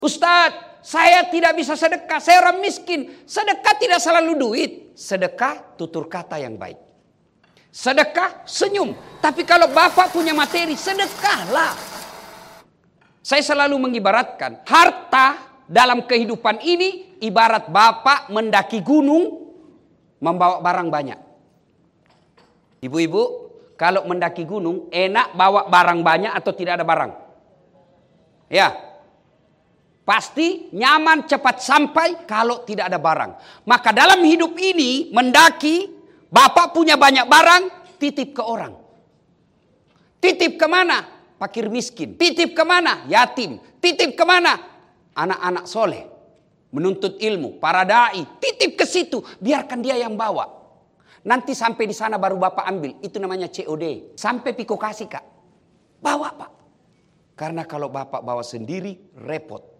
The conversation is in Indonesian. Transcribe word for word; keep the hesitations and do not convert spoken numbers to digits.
Ustadz, saya tidak bisa sedekah, saya orang miskin. Sedekah tidak selalu duit. Sedekah tutur kata yang baik. Sedekah senyum. Tapi kalau bapak punya materi, sedekahlah. Saya selalu mengibaratkan, harta dalam kehidupan ini ibarat bapak mendaki gunung, membawa barang banyak. Ibu-ibu, kalau mendaki gunung, enak bawa barang banyak atau tidak ada barang? Ya. Pasti nyaman cepat sampai kalau tidak ada barang. Maka dalam hidup ini mendaki, bapak punya banyak barang, titip ke orang. Titip kemana? Fakir miskin. Titip kemana? Yatim. Titip kemana? Anak-anak soleh. Menuntut ilmu. Para da'i. Titip ke situ. Biarkan dia yang bawa. Nanti sampai di sana baru bapak ambil. Itu namanya C O D. Sampai piko kasih kak. Bawa pak. Karena kalau bapak bawa sendiri repot.